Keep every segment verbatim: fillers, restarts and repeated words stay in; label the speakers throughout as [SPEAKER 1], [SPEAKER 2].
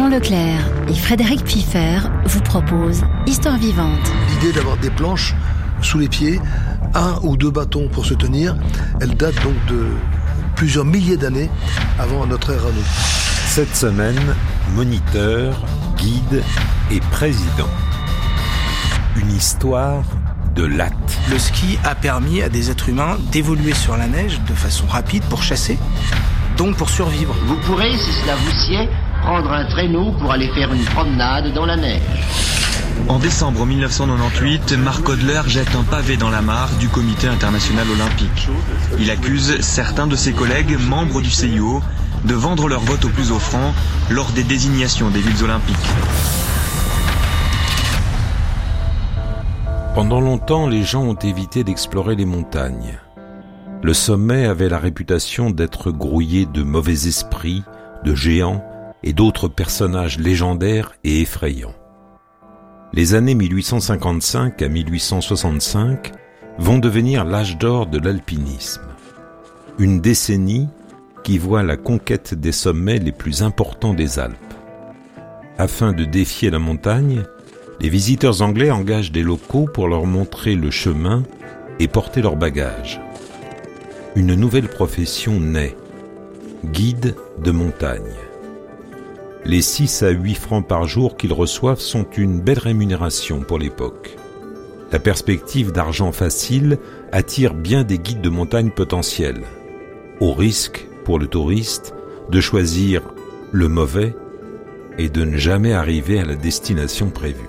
[SPEAKER 1] Jean Leclerc et Frédéric Piffer vous proposent Histoire vivante.
[SPEAKER 2] L'idée d'avoir des planches sous les pieds, un ou deux bâtons pour se tenir, elle date donc de plusieurs milliers d'années avant notre ère à nous.
[SPEAKER 3] Cette semaine, moniteur, guide et président. Une histoire de latte.
[SPEAKER 4] Le ski a permis à des êtres humains d'évoluer sur la neige de façon rapide pour chasser, donc pour survivre.
[SPEAKER 5] Vous pourrez, si cela vous sied, prendre un traîneau pour aller faire une promenade dans la neige.
[SPEAKER 6] En décembre mille neuf cent quatre-vingt-dix-huit, Marc Hodler jette un pavé dans la mare du Comité international olympique. Il accuse certains de ses collègues, membres du C I O, de vendre leur vote au plus offrant lors des désignations des villes olympiques.
[SPEAKER 3] Pendant longtemps, les gens ont évité d'explorer les montagnes. Le sommet avait la réputation d'être grouillé de mauvais esprits, de géants et d'autres personnages légendaires et effrayants. Les années mille huit cent cinquante-cinq à mille huit cent soixante-cinq vont devenir l'âge d'or de l'alpinisme. Une décennie qui voit la conquête des sommets les plus importants des Alpes. Afin de défier la montagne, les visiteurs anglais engagent des locaux pour leur montrer le chemin et porter leurs bagages. Une nouvelle profession naît, guide de montagne. Les six à huit francs par jour qu'ils reçoivent sont une belle rémunération pour l'époque. La perspective d'argent facile attire bien des guides de montagne potentiels, au risque, pour le touriste, de choisir le mauvais et de ne jamais arriver à la destination prévue.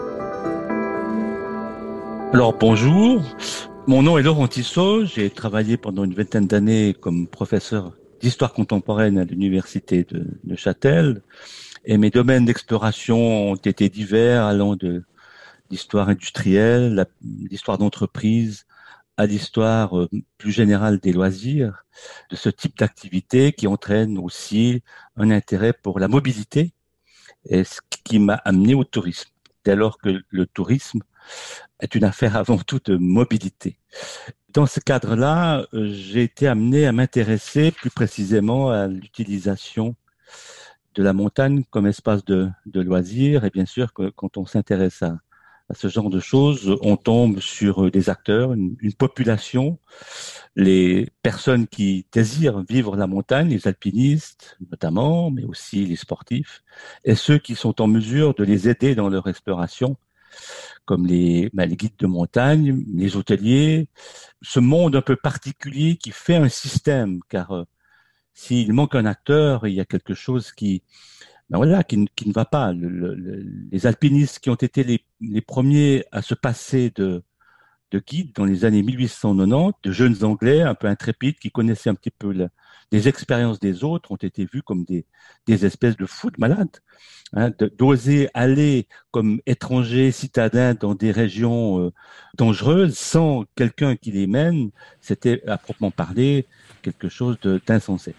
[SPEAKER 7] Alors bonjour, mon nom est Laurent Tissot, j'ai travaillé pendant une vingtaine d'années comme professeur d'histoire contemporaine à l'université de Neuchâtel et mes domaines d'exploration ont été divers allant de l'histoire industrielle, la, l'histoire d'entreprise à l'histoire euh, plus générale des loisirs, de ce type d'activité qui entraîne aussi un intérêt pour la mobilité et ce qui m'a amené au tourisme, dès lors que le tourisme est une affaire avant tout de mobilité. Dans ce cadre-là, j'ai été amené à m'intéresser plus précisément à l'utilisation de la montagne comme espace de, de loisirs. Et bien sûr, que quand on s'intéresse à, à ce genre de choses, on tombe sur des acteurs, une, une population, les personnes qui désirent vivre la montagne, les alpinistes notamment, mais aussi les sportifs, et ceux qui sont en mesure de les aider dans leur exploration, comme les, ben, les guides de montagne, les hôteliers, ce monde un peu particulier qui fait un système, car euh, s'il manque un acteur, il y a quelque chose qui, ben voilà, qui, qui ne va pas. Le, le, les alpinistes qui ont été les, les premiers à se passer de, de guides dans les années mille huit cent quatre-vingt-dix, de jeunes Anglais un peu intrépides qui connaissaient un petit peu la, les expériences des autres, ont été vus comme des, des espèces de fous de malades. Hein, de, d'oser aller comme étrangers citadins dans des régions euh, dangereuses sans quelqu'un qui les mène, c'était à proprement parler quelque chose de, d'insensé.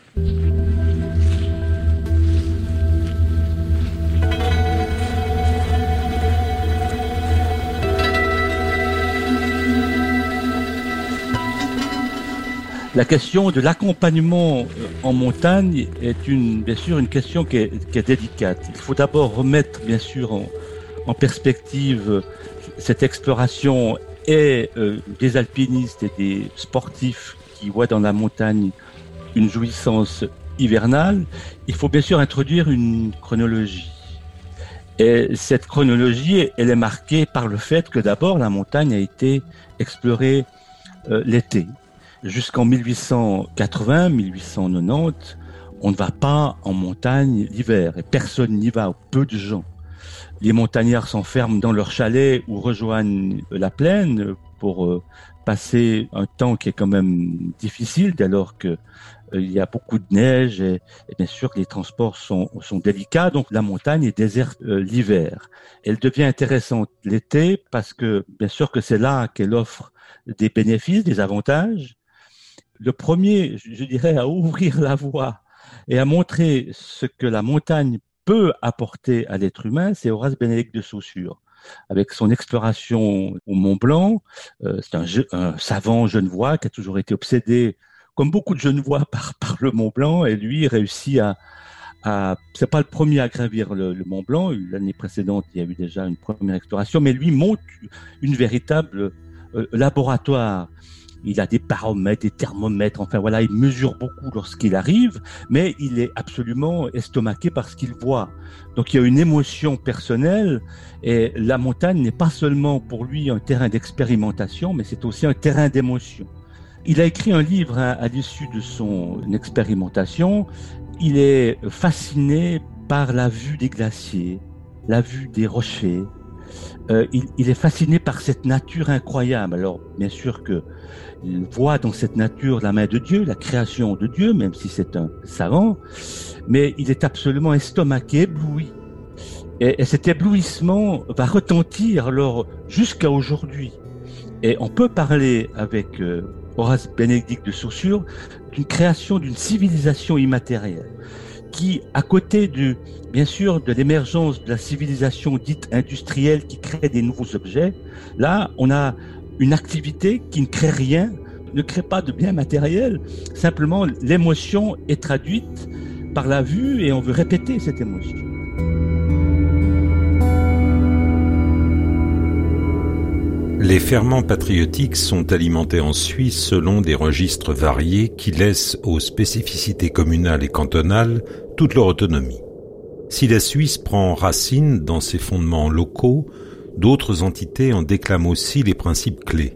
[SPEAKER 7] La question de l'accompagnement en montagne est une, bien sûr, une question qui est, qui est délicate. Il faut d'abord remettre, bien sûr, en, en perspective cette exploration et euh, des alpinistes et des sportifs qui voient dans la montagne une jouissance hivernale. Il faut bien sûr introduire une chronologie. Et cette chronologie, elle est marquée par le fait que d'abord la montagne a été explorée euh, l'été. Jusqu'en mille huit cent quatre-vingts, mille huit cent quatre-vingt-dix, on ne va pas en montagne l'hiver et personne n'y va, ou peu de gens. Les montagnards s'enferment dans leur chalet ou rejoignent la plaine pour euh, passer un temps qui est quand même difficile dès lors que euh, il y a beaucoup de neige et, et bien sûr que les transports sont, sont délicats, donc la montagne est déserte euh, l'hiver. Elle devient intéressante l'été parce que bien sûr que c'est là qu'elle offre des bénéfices, des avantages. Le premier, je dirais, à ouvrir la voie et à montrer ce que la montagne peut apporter à l'être humain, c'est Horace Bénédicte de Saussure. Avec son exploration au Mont Blanc, euh, c'est un, je, un savant genevois qui a toujours été obsédé, comme beaucoup de Genevois, par, par le Mont Blanc, et lui réussit à, à, c'est pas le premier à gravir le, le Mont Blanc. L'année précédente, il y a eu déjà une première exploration, mais lui monte une véritable euh, laboratoire. Il a des baromètres, des thermomètres, enfin voilà, il mesure beaucoup lorsqu'il arrive, mais il est absolument estomaqué par ce qu'il voit. Donc il y a une émotion personnelle, et la montagne n'est pas seulement pour lui un terrain d'expérimentation, mais c'est aussi un terrain d'émotion. Il a écrit un livre hein, à l'issue de son expérimentation. Il est fasciné par la vue des glaciers, la vue des rochers. Euh, il, il est fasciné par cette nature incroyable. Alors, bien sûr que il voit dans cette nature la main de Dieu, la création de Dieu, même si c'est un savant, mais il est absolument estomaqué, ébloui. Et, et cet éblouissement va retentir alors jusqu'à aujourd'hui. Et on peut parler avec euh, Horace Bénédicte de Saussure d'une création d'une civilisation immatérielle qui, à côté du, bien sûr, de l'émergence de la civilisation dite industrielle qui crée des nouveaux objets, là, on a une activité qui ne crée rien, ne crée pas de biens matériels. Simplement, l'émotion est traduite par la vue et on veut répéter cette émotion.
[SPEAKER 3] Les ferments patriotiques sont alimentés en Suisse selon des registres variés qui laissent aux spécificités communales et cantonales toute leur autonomie. Si la Suisse prend racine dans ses fondements locaux, d'autres entités en déclament aussi les principes clés.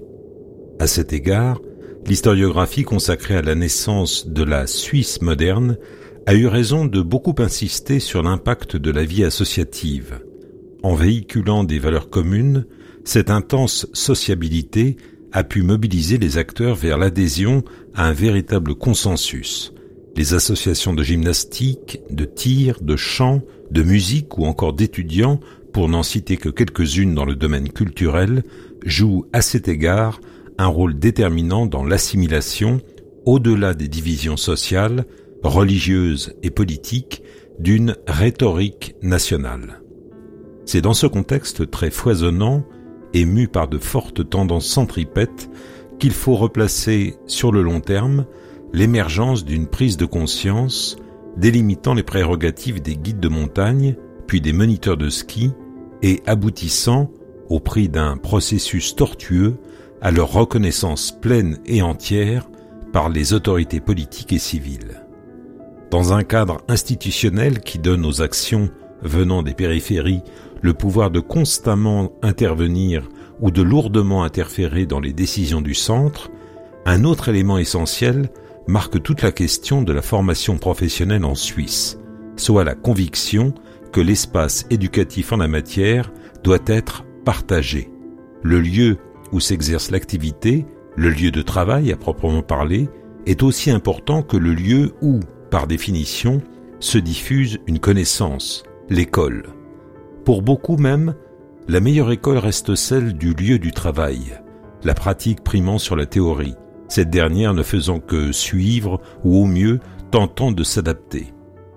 [SPEAKER 3] À cet égard, l'historiographie consacrée à la naissance de la Suisse moderne a eu raison de beaucoup insister sur l'impact de la vie associative. En véhiculant des valeurs communes, cette intense sociabilité a pu mobiliser les acteurs vers l'adhésion à un véritable consensus. Les associations de gymnastique, de tir, de chant, de musique ou encore d'étudiants, pour n'en citer que quelques-unes dans le domaine culturel, jouent à cet égard un rôle déterminant dans l'assimilation, au-delà des divisions sociales, religieuses et politiques, d'une rhétorique nationale. C'est dans ce contexte très foisonnant ému par de fortes tendances centripètes, qu'il faut replacer sur le long terme l'émergence d'une prise de conscience délimitant les prérogatives des guides de montagne, puis des moniteurs de ski, et aboutissant, au prix d'un processus tortueux, à leur reconnaissance pleine et entière par les autorités politiques et civiles. Dans un cadre institutionnel qui donne aux actions venant des périphéries le pouvoir de constamment intervenir ou de lourdement interférer dans les décisions du centre, un autre élément essentiel marque toute la question de la formation professionnelle en Suisse, soit la conviction que l'espace éducatif en la matière doit être partagé. Le lieu où s'exerce l'activité, le lieu de travail à proprement parler, est aussi important que le lieu où, par définition, se diffuse une connaissance, l'école. Pour beaucoup même, la meilleure école reste celle du lieu du travail, la pratique primant sur la théorie, cette dernière ne faisant que suivre ou au mieux tentant de s'adapter.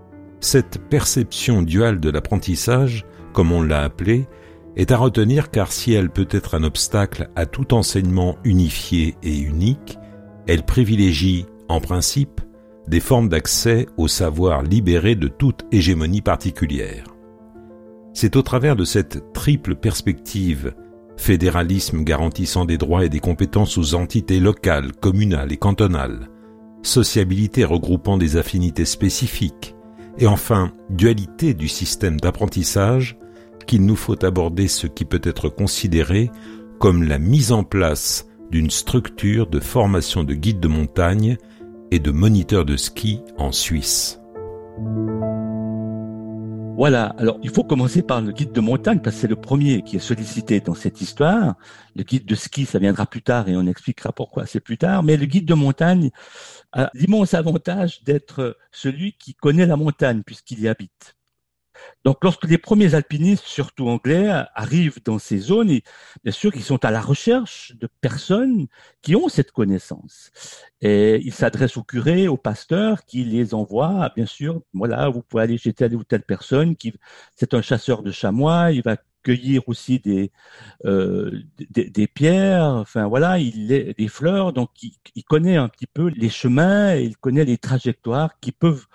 [SPEAKER 3] Cette perception duale de l'apprentissage, comme on l'a appelé, est à retenir car si elle peut être un obstacle à tout enseignement unifié et unique, elle privilégie, en principe, des formes d'accès au savoir libéré de toute hégémonie particulière. C'est au travers de cette triple perspective, fédéralisme garantissant des droits et des compétences aux entités locales, communales et cantonales, sociabilité regroupant des affinités spécifiques, et enfin dualité du système d'apprentissage, qu'il nous faut aborder ce qui peut être considéré comme la mise en place d'une structure de formation de guides de montagne et de moniteurs de ski en Suisse.
[SPEAKER 7] Voilà, alors il faut commencer par le guide de montagne parce que c'est le premier qui est sollicité dans cette histoire. Le guide de ski, ça viendra plus tard et on expliquera pourquoi c'est plus tard. Mais le guide de montagne a l'immense avantage d'être celui qui connaît la montagne puisqu'il y habite. Donc, lorsque les premiers alpinistes, surtout anglais, arrivent dans ces zones, et bien sûr qu'ils sont à la recherche de personnes qui ont cette connaissance. Et ils s'adressent au curé, au pasteur, qui les envoie, bien sûr, voilà, vous pouvez aller chez telle ou telle personne, qui, c'est un chasseur de chamois, il va cueillir aussi des, euh, des, des pierres, enfin voilà, il est, des fleurs, donc il, il connaît un petit peu les chemins, et il connaît les trajectoires qui peuvent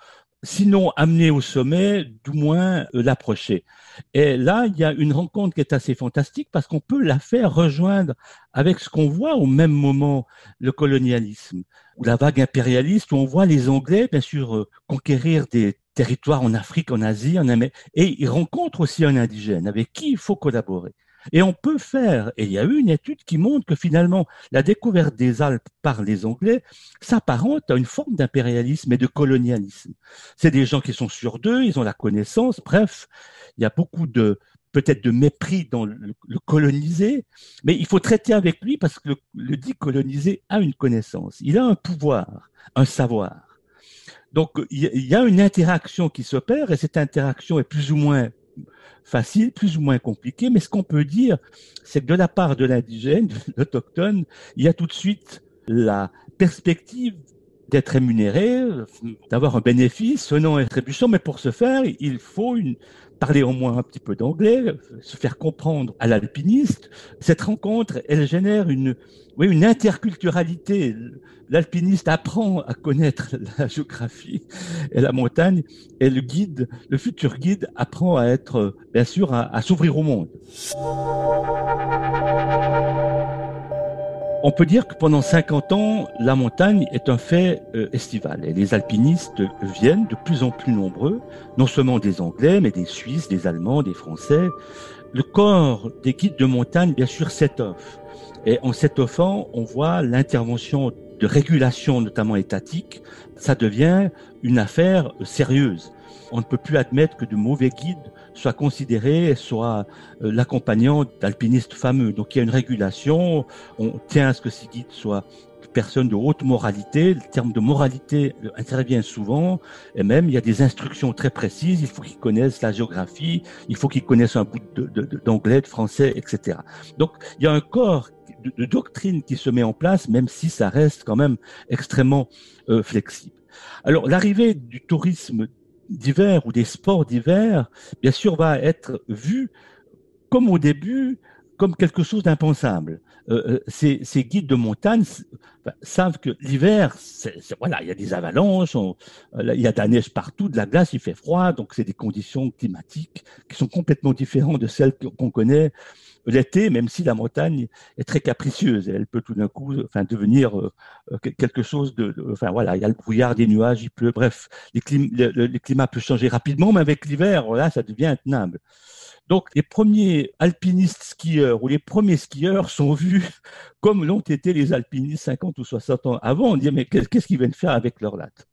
[SPEAKER 7] sinon amener au sommet, du moins euh, l'approcher. Et là, il y a une rencontre qui est assez fantastique parce qu'on peut la faire rejoindre avec ce qu'on voit au même moment, le colonialisme, ou la vague impérialiste, où on voit les Anglais, bien sûr, euh, conquérir des territoires en Afrique, en Asie, en Amérique, et ils rencontrent aussi un indigène avec qui il faut collaborer. Et on peut faire, et il y a eu une étude qui montre que finalement, la découverte des Alpes par les Anglais s'apparente à une forme d'impérialisme et de colonialisme. C'est des gens qui sont sûrs d'eux, ils ont la connaissance, bref, il y a beaucoup de, peut-être de mépris dans le, le colonisé, mais il faut traiter avec lui parce que le, le dit colonisé a une connaissance, il a un pouvoir, un savoir. Donc, il y a une interaction qui s'opère et cette interaction est plus ou moins facile, plus ou moins compliqué, mais ce qu'on peut dire, c'est que de la part de l'indigène, de l'autochtone, il y a tout de suite la perspective d'être rémunéré, d'avoir un bénéfice, sonnant et trébuchant, mais pour ce faire, il faut une, parler au moins un petit peu d'anglais, se faire comprendre à l'alpiniste. Cette rencontre, elle génère une, oui, une interculturalité. L'alpiniste apprend à connaître la géographie et la montagne, et le guide, le futur guide, apprend à être, bien sûr, à, à s'ouvrir au monde. On peut dire que pendant cinquante ans, la montagne est un fait euh, estival et les alpinistes viennent de plus en plus nombreux, non seulement des Anglais, mais des Suisses, des Allemands, des Français. Le corps des guides de montagne, bien sûr, s'étoffe. Et en s'étoffant, on voit l'intervention de régulation, notamment étatique. Ça devient une affaire sérieuse. On ne peut plus admettre que de mauvais guides soient considérés, soient euh, l'accompagnant d'alpinistes fameux. Donc il y a une régulation, on tient à ce que ces guides soient des personnes de haute moralité. Le terme de moralité intervient souvent, et même il y a des instructions très précises. Il faut qu'ils connaissent la géographie, il faut qu'ils connaissent un bout de, de, de, d'anglais, de français, et cetera. Donc il y a un corps de, de doctrine qui se met en place, même si ça reste quand même extrêmement euh, flexible. Alors l'arrivée du tourisme d'hiver ou des sports d'hiver, bien sûr, va être vu comme au début, comme quelque chose d'impensable. Euh, ces, ces guides de montagne enfin, savent que l'hiver, c'est, c'est, voilà, il y a des avalanches, on, il y a de la neige partout, de la glace, il fait froid, donc c'est des conditions climatiques qui sont complètement différentes de celles qu'on connaît l'été, même si la montagne est très capricieuse, elle peut tout d'un coup, enfin, devenir euh, quelque chose de, de, enfin voilà, il y a le brouillard, des nuages, il pleut, bref, les clim, le, le, le climat peut changer rapidement, mais avec l'hiver, là, ça devient intenable. Donc, les premiers alpinistes skieurs ou les premiers skieurs sont vus comme l'ont été les alpinistes cinquante ou soixante ans avant. On dit, mais qu'est-ce qu'ils viennent faire avec leurs lattes?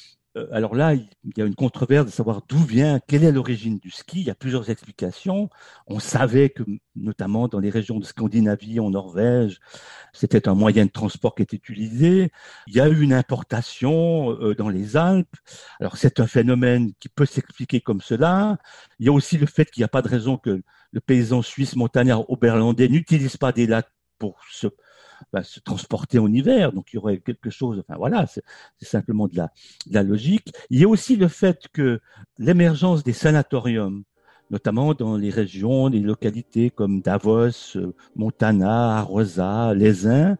[SPEAKER 7] Alors là, il y a une controverse de savoir d'où vient, quelle est l'origine du ski. Il y a plusieurs explications. On savait que, notamment dans les régions de Scandinavie, en Norvège, c'était un moyen de transport qui était utilisé. Il y a eu une importation dans les Alpes. Alors c'est un phénomène qui peut s'expliquer comme cela. Il y a aussi le fait qu'il n'y a pas de raison que le paysan suisse montagnard oberlandais n'utilise pas des lattes pour se Va se transporter en hiver, donc il y aurait quelque chose, enfin voilà, c'est, c'est simplement de la, de la logique. Il y a aussi le fait que l'émergence des sanatoriums, notamment dans les régions, les localités comme Davos, Montana, Arosa, Lézin,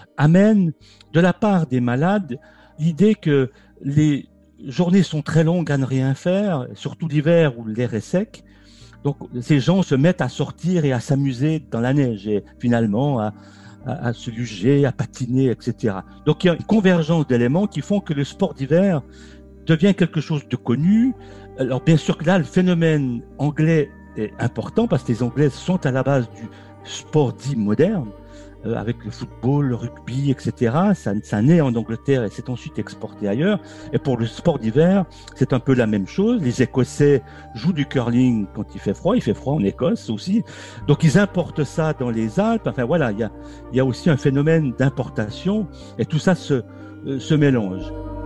[SPEAKER 7] amène de la part des malades l'idée que les journées sont très longues à ne rien faire, surtout l'hiver où l'air est sec. Donc ces gens se mettent à sortir et à s'amuser dans la neige et finalement à À, à se luger, à patiner, et cetera. Donc il y a une convergence d'éléments qui font que le sport d'hiver devient quelque chose de connu. Alors bien sûr que là, le phénomène anglais est important parce que les Anglais sont à la base du sport dit moderne, euh, avec le football, le rugby, et cetera. Ça, ça naît en Angleterre et c'est ensuite exporté ailleurs. Et pour le sport d'hiver, c'est un peu la même chose. Les Écossais jouent du curling quand il fait froid. Il fait froid en Écosse aussi. Donc ils importent ça dans les Alpes. Enfin voilà, il y a, il y a aussi un phénomène d'importation et tout ça se, euh, se mélange.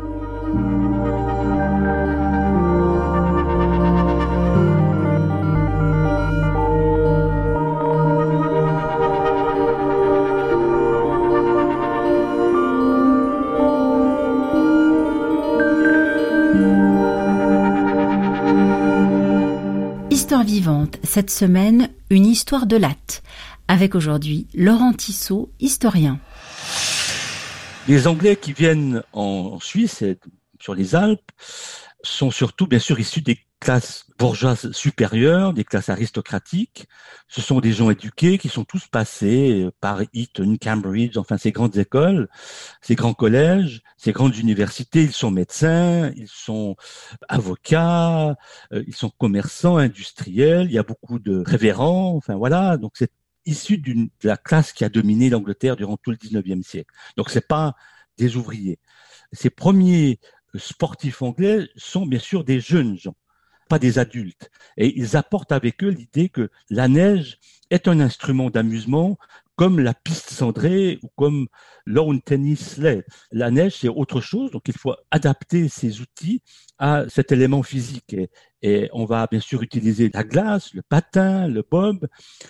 [SPEAKER 1] Histoire vivante, cette semaine, une histoire de latte, avec aujourd'hui Laurent Tissot, historien.
[SPEAKER 7] Les Anglais qui viennent en Suisse et sur les Alpes sont surtout, bien sûr, issus des classes bourgeoises supérieures, des classes aristocratiques. Ce sont des gens éduqués qui sont tous passés par Eton, Cambridge, enfin ces grandes écoles, ces grands collèges, ces grandes universités. Ils sont médecins, ils sont avocats, euh, ils sont commerçants, industriels. Il y a beaucoup de révérends. Enfin voilà, donc c'est issu d'une de la classe qui a dominé l'Angleterre durant tout le dix-neuvième siècle. Donc c'est pas des ouvriers. Ces premiers sportifs anglais sont bien sûr des jeunes gens, pas des adultes. Et ils apportent avec eux l'idée que la neige est un instrument d'amusement comme la piste cendrée ou comme lawn tennis sled. La neige, c'est autre chose, donc il faut adapter ces outils à cet élément physique. Et, et on va bien sûr utiliser la glace, le patin, le bob.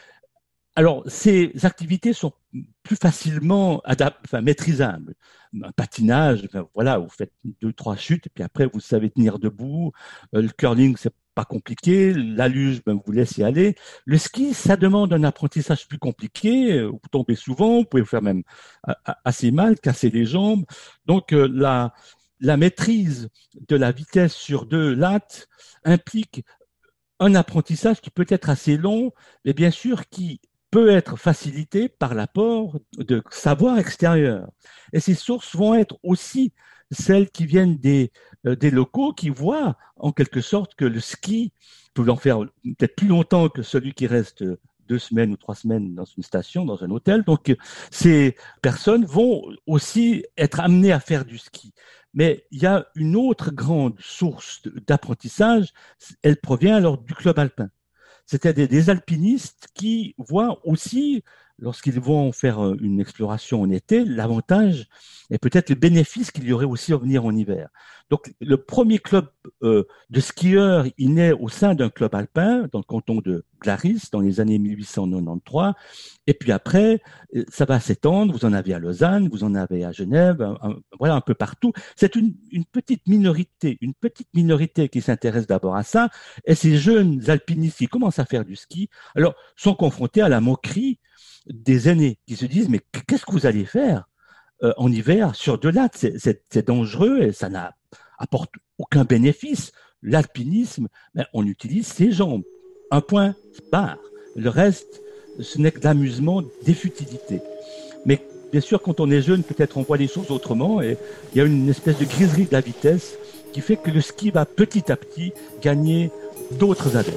[SPEAKER 7] Alors, ces activités sont plus facilement adap- enfin, maîtrisables. Un patinage, enfin, voilà, vous faites deux, trois chutes, et puis après, vous savez tenir debout. Euh, le curling, c'est pas compliqué. La luge, ben, vous laissez aller. Le ski, ça demande un apprentissage plus compliqué. Vous tombez souvent, vous pouvez vous faire même assez mal, casser les jambes. Donc, euh, la, la maîtrise de la vitesse sur deux lattes implique un apprentissage qui peut être assez long, mais bien sûr qui peut être facilité par l'apport de savoir extérieur. Et ces sources vont être aussi celles qui viennent des, euh, des locaux qui voient en quelque sorte que le ski peut en faire peut-être plus longtemps que celui qui reste deux semaines ou trois semaines dans une station, dans un hôtel. Donc ces personnes vont aussi être amenées à faire du ski. Mais il y a une autre grande source d'apprentissage, elle provient alors du club alpin. C'était des, des alpinistes qui voient aussi, lorsqu'ils vont faire une exploration en été, l'avantage et peut-être le bénéfice qu'il y aurait aussi à venir en hiver. Donc, le premier club euh, de skieurs, il naît au sein d'un club alpin dans le canton de Glaris dans les années mille huit cent quatre-vingt-treize. Et puis après, ça va s'étendre. Vous en avez à Lausanne, vous en avez à Genève, un, un, voilà, un peu partout. C'est une, une petite minorité, une petite minorité qui s'intéresse d'abord à ça. Et ces jeunes alpinistes qui commencent à faire du ski, alors, sont confrontés à la moquerie des aînés qui se disent, mais qu'est-ce que vous allez faire euh, en hiver sur deux lattes? C'est, c'est, c'est dangereux et ça n'apporte aucun bénéfice. L'alpinisme, ben, on utilise ses jambes. Un point, barre. Le reste, ce n'est que de l'amusement, des futilités. Mais bien sûr, quand on est jeune, peut-être on voit les choses autrement et il y a une espèce de griserie de la vitesse qui fait que le ski va petit à petit gagner d'autres adeptes.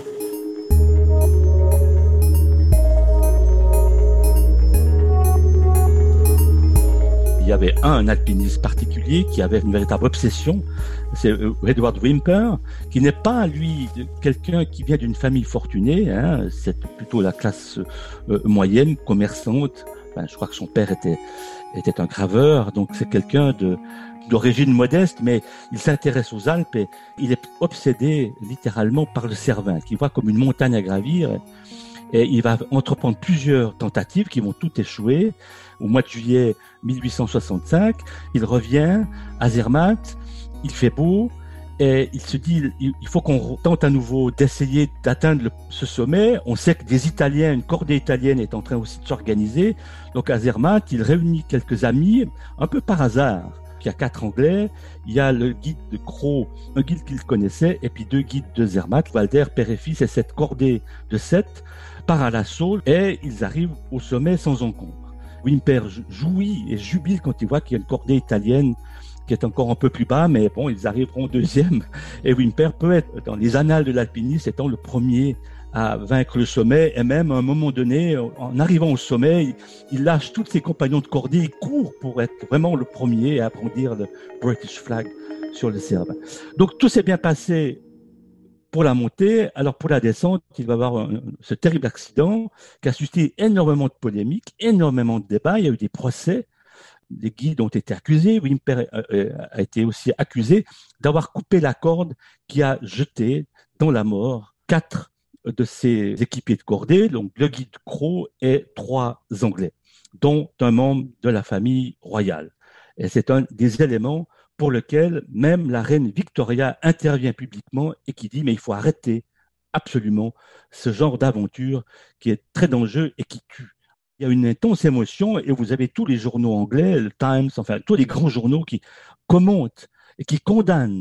[SPEAKER 7] Il y avait un alpiniste particulier qui avait une véritable obsession, c'est Edward Whymper, qui n'est pas, lui, quelqu'un qui vient d'une famille fortunée, hein, c'est plutôt la classe euh, moyenne, commerçante. Enfin, je crois que son père était, était un graveur, donc c'est quelqu'un de, d'origine modeste, mais il s'intéresse aux Alpes et il est obsédé littéralement par le Cervin, qu'il voit comme une montagne à gravir. Et il va entreprendre plusieurs tentatives qui vont toutes échouer. Au mois de juillet mille huit cent soixante-cinq, il revient à Zermatt, il fait beau, et il se dit, il faut qu'on tente à nouveau d'essayer d'atteindre le, ce sommet. On sait que des Italiens, une cordée italienne est en train aussi de s'organiser. Donc à Zermatt, il réunit quelques amis, un peu par hasard. Il y a quatre Anglais, il y a le guide de Croix, un guide qu'il connaissait, et puis deux guides de Zermatt, Walder, père et fils, et cette cordée de sept part à l'assaut, et ils arrivent au sommet sans encombre. Whymper jouit et jubile quand il voit qu'il y a une cordée italienne qui est encore un peu plus bas, mais bon, ils arriveront deuxième, et Whymper peut être, dans les annales de l'alpinisme, étant le premier à vaincre le sommet, et même à un moment donné, en arrivant au sommet, il lâche tous ses compagnons de cordée, il court pour être vraiment le premier à brandir le British flag sur le Cervin. Donc tout s'est bien passé pour la montée. Alors pour la descente, il va y avoir un, ce terrible accident qui a suscité énormément de polémiques, énormément de débats, il y a eu des procès, les guides ont été accusés, Whymper a été aussi accusé d'avoir coupé la corde qui a jeté dans la mort quatre de ses équipiers de cordée, donc le guide Crow et trois Anglais, dont un membre de la famille royale. Et c'est un des éléments pour lequel même la reine Victoria intervient publiquement et qui dit mais il faut arrêter absolument ce genre d'aventure qui est très dangereux et qui tue. Il y a une intense émotion et vous avez tous les journaux anglais, le Times, enfin tous les grands journaux qui commentent et qui condamnent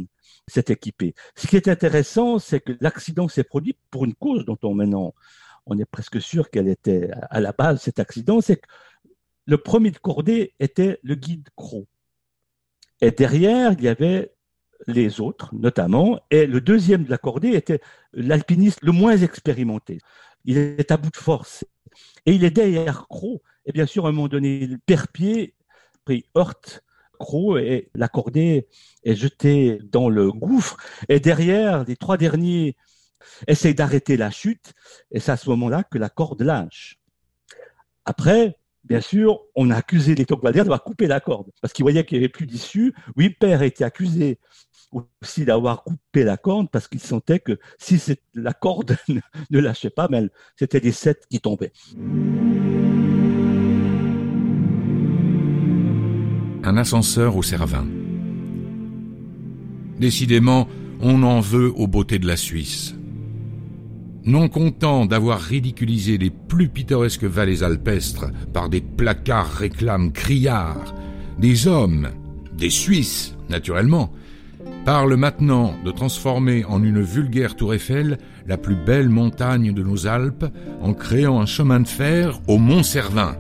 [SPEAKER 7] s'est équipé. Ce qui est intéressant, c'est que l'accident s'est produit pour une cause dont on maintenant, on est presque sûr qu'elle était à la base, cet accident, c'est que le premier de cordée était le guide Cros. Et derrière, il y avait les autres, notamment, et le deuxième de la cordée était l'alpiniste le moins expérimenté. Il est à bout de force. Et il est derrière Cros. Et bien sûr, à un moment donné, il perd pied, puis il heurte Cros et la cordée est jetée dans le gouffre. Et derrière, les trois derniers essayent d'arrêter la chute. Et c'est à ce moment-là que la corde lâche. Après, bien sûr, on a accusé les Tocquevaliens d'avoir coupé la corde parce qu'ils voyaient qu'il n'y avait plus d'issue. Wimper a été accusé aussi d'avoir coupé la corde parce qu'il sentait que si la corde ne lâchait pas, ben, c'était les sept qui tombaient.
[SPEAKER 8] Un ascenseur au Cervin. Décidément, on en veut aux beautés de la Suisse. Non content d'avoir ridiculisé les plus pittoresques vallées alpestres par des placards réclames criards, des hommes, des Suisses, naturellement, parlent maintenant de transformer en une vulgaire tour Eiffel la plus belle montagne de nos Alpes en créant un chemin de fer au Mont Cervin.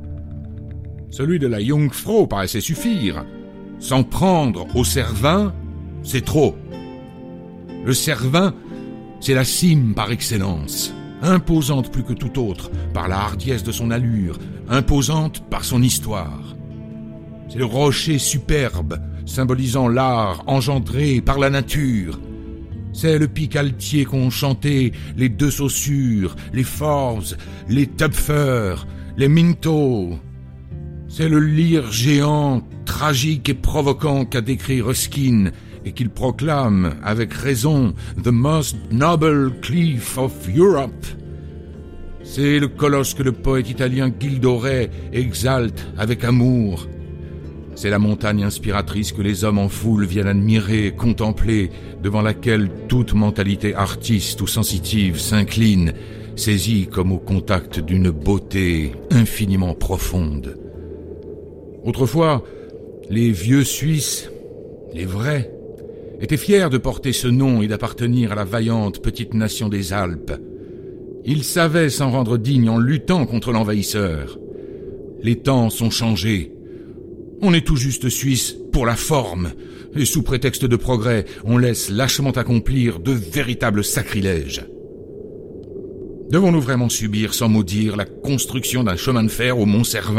[SPEAKER 8] Celui de la Jungfrau paraissait suffire. S'en prendre au Cervin, c'est trop. Le Cervin, c'est la cime par excellence, imposante plus que tout autre par la hardiesse de son allure, imposante par son histoire. C'est le rocher superbe, symbolisant l'art engendré par la nature. C'est le pic altier qu'ont chanté les deux Saussures, les Forbes, les Töpfer, les Minto. C'est le lyre géant, tragique et provoquant qu'a décrit Ruskin et qu'il proclame, avec raison, « The most noble cliff of Europe ». C'est le colosse que le poète italien Gildo Re exalte avec amour. C'est la montagne inspiratrice que les hommes en foule viennent admirer, contempler, devant laquelle toute mentalité artiste ou sensitive s'incline, saisie comme au contact d'une beauté infiniment profonde. Autrefois, les vieux Suisses, les vrais, étaient fiers de porter ce nom et d'appartenir à la vaillante petite nation des Alpes. Ils savaient s'en rendre dignes en luttant contre l'envahisseur. Les temps sont changés. On est tout juste Suisse pour la forme, et sous prétexte de progrès, on laisse lâchement accomplir de véritables sacrilèges. Devons-nous vraiment subir sans mot dire la construction d'un chemin de fer au Mont Cervin ?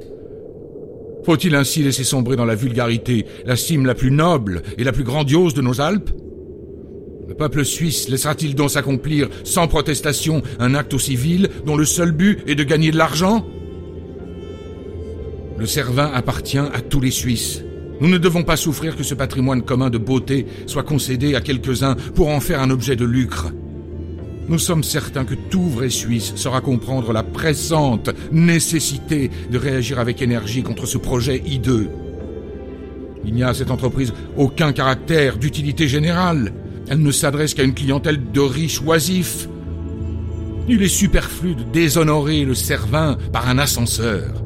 [SPEAKER 8] Faut-il ainsi laisser sombrer dans la vulgarité la cime la plus noble et la plus grandiose de nos Alpes ? Le peuple suisse laissera-t-il donc s'accomplir sans protestation un acte aussi vil dont le seul but est de gagner de l'argent ? Le Cervin appartient à tous les Suisses. Nous ne devons pas souffrir que ce patrimoine commun de beauté soit concédé à quelques-uns pour en faire un objet de lucre. Nous sommes certains que tout vrai Suisse saura comprendre la pressante nécessité de réagir avec énergie contre ce projet hideux. Il n'y a à cette entreprise aucun caractère d'utilité générale. Elle ne s'adresse qu'à une clientèle de riches oisifs. Il est superflu de déshonorer le Cervin par un ascenseur.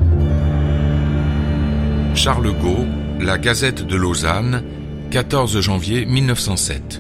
[SPEAKER 3] Charles Gault, La Gazette de Lausanne, quatorze janvier mille neuf cent sept.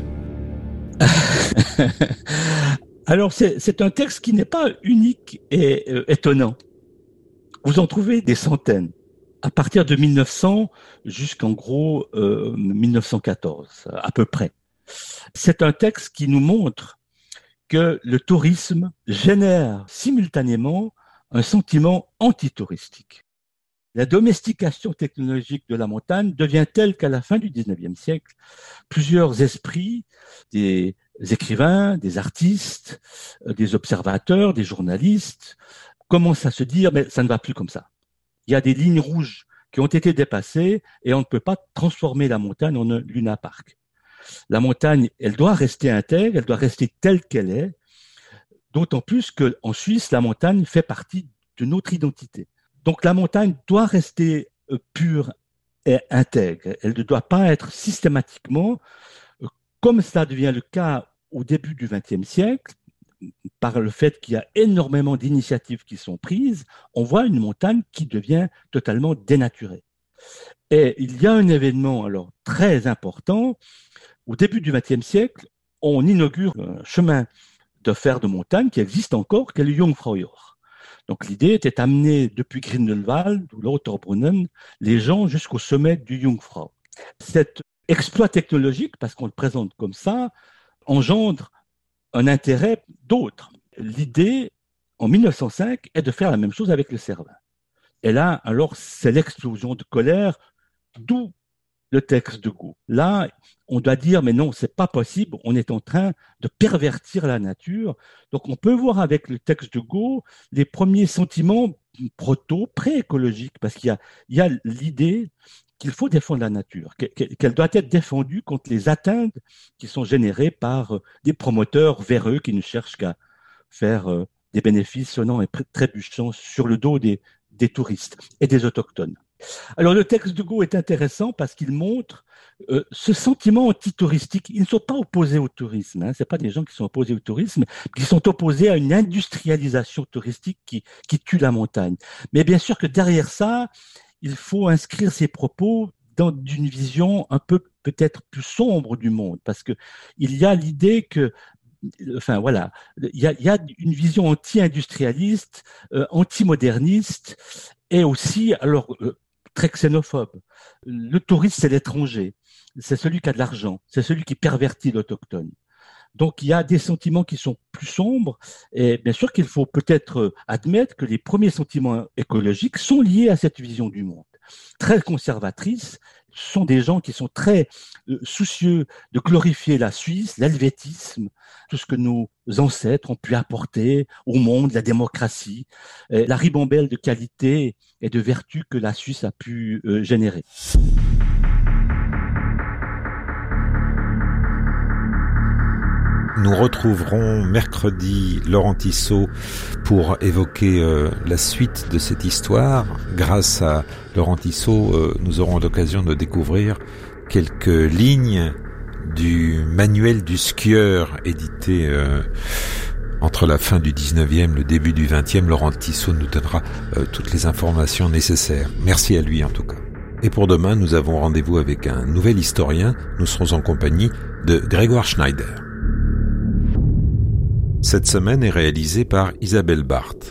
[SPEAKER 7] Alors, c'est, c'est un texte qui n'est pas unique et euh, étonnant. Vous en trouvez des centaines, à partir de mille neuf cents jusqu'en gros euh, mille neuf cent quatorze, à peu près. C'est un texte qui nous montre que le tourisme génère simultanément un sentiment antitouristique. La domestication technologique de la montagne devient telle qu'à la fin du dix-neuvième siècle, plusieurs esprits, des écrivains, des artistes, des observateurs, des journalistes, commencent à se dire « mais ça ne va plus comme ça ». Il y a des lignes rouges qui ont été dépassées et on ne peut pas transformer la montagne en un Luna Park. La montagne, elle doit rester intègre, elle doit rester telle qu'elle est, d'autant plus qu'en Suisse, la montagne fait partie de notre identité. Donc la montagne doit rester euh, pure et intègre. Elle ne doit pas être systématiquement, euh, comme cela devient le cas au début du vingtième siècle, par le fait qu'il y a énormément d'initiatives qui sont prises, on voit une montagne qui devient totalement dénaturée. Et il y a un événement alors très important au début du vingtième siècle, on inaugure un chemin de fer de montagne qui existe encore, qui est le Jungfraujoch. Donc l'idée était d'amener depuis Grindelwald ou Lauterbrunnen les gens jusqu'au sommet du Jungfrau. Cet exploit technologique, parce qu'on le présente comme ça, engendre un intérêt d'autres. L'idée, en mille neuf cent cinq, est de faire la même chose avec le Cervin. Et là, alors, c'est l'explosion de colère, d'où le texte de Gau. Là, on doit dire, mais non, c'est pas possible, on est en train de pervertir la nature. Donc, on peut voir avec le texte de Gau les premiers sentiments proto, pré-écologiques, parce qu'il y a, il y a l'idée qu'il faut défendre la nature, qu'elle doit être défendue contre les atteintes qui sont générées par des promoteurs véreux qui ne cherchent qu'à faire des bénéfices sonnants et trébuchants sur le dos des, des touristes et des autochtones. Alors le texte de Gau est intéressant parce qu'il montre euh, ce sentiment anti-touristique. Ils ne sont pas opposés au tourisme, hein. Ce n'est pas des gens qui sont opposés au tourisme, qui sont opposés à une industrialisation touristique qui, qui tue la montagne. Mais bien sûr que derrière ça, il faut inscrire ses propos dans une vision un peu peut-être plus sombre du monde, parce que il y a l'idée que Enfin voilà, il y a, il y a une vision anti-industrialiste, euh, anti-moderniste, et aussi, alors, euh, très xénophobe. Le touriste, c'est l'étranger, c'est celui qui a de l'argent, c'est celui qui pervertit l'autochtone. Donc il y a des sentiments qui sont plus sombres, et bien sûr qu'il faut peut-être admettre que les premiers sentiments écologiques sont liés à cette vision du monde, très conservatrice. Ce sont des gens qui sont très euh, soucieux de glorifier la Suisse, l'helvétisme, tout ce que nos ancêtres ont pu apporter au monde, la démocratie, euh, la ribambelle de qualité et de vertu que la Suisse a pu euh, générer.
[SPEAKER 3] Nous retrouverons mercredi Laurent Tissot pour évoquer euh, la suite de cette histoire. Grâce à Laurent Tissot, euh, nous aurons l'occasion de découvrir quelques lignes du manuel du skieur édité euh, entre la fin du dix-neuvième et le début du vingtième. Laurent Tissot nous donnera euh, toutes les informations nécessaires. Merci à lui en tout cas. Et pour demain, nous avons rendez-vous avec un nouvel historien. Nous serons en compagnie de Grégoire Schneider. Cette semaine est réalisée par Isabelle Barthes.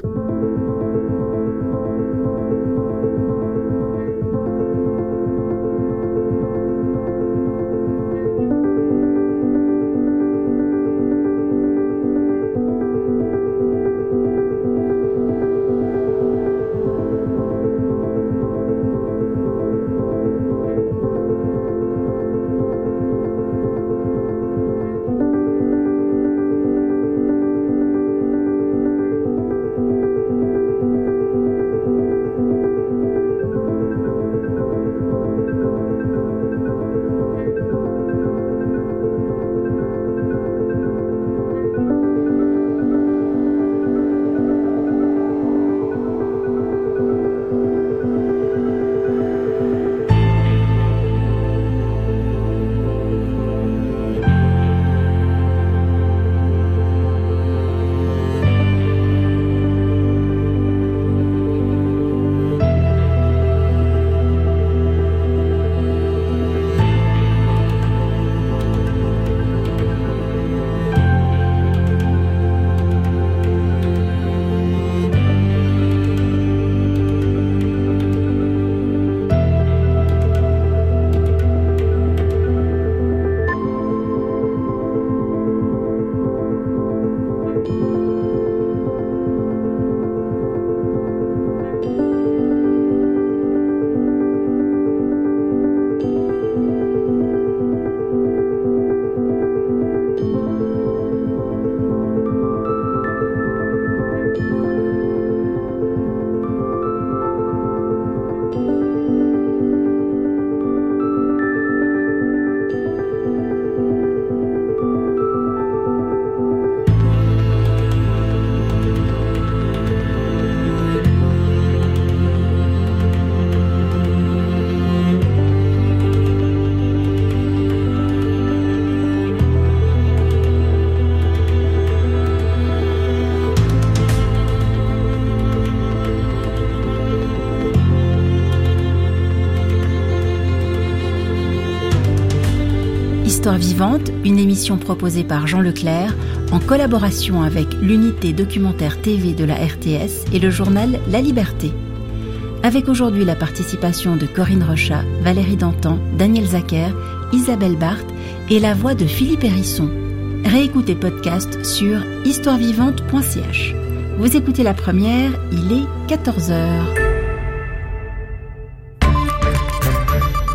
[SPEAKER 1] Histoire vivante, une émission proposée par Jean Leclerc en collaboration avec l'unité documentaire T V de la R T S et le journal La Liberté. Avec aujourd'hui la participation de Corinne Rochat, Valérie Dantan, Daniel Zacher, Isabelle Barthes et la voix de Philippe Hérisson. Réécoutez podcast sur histoire vivante point c h. Vous écoutez la première, il est quatorze heures.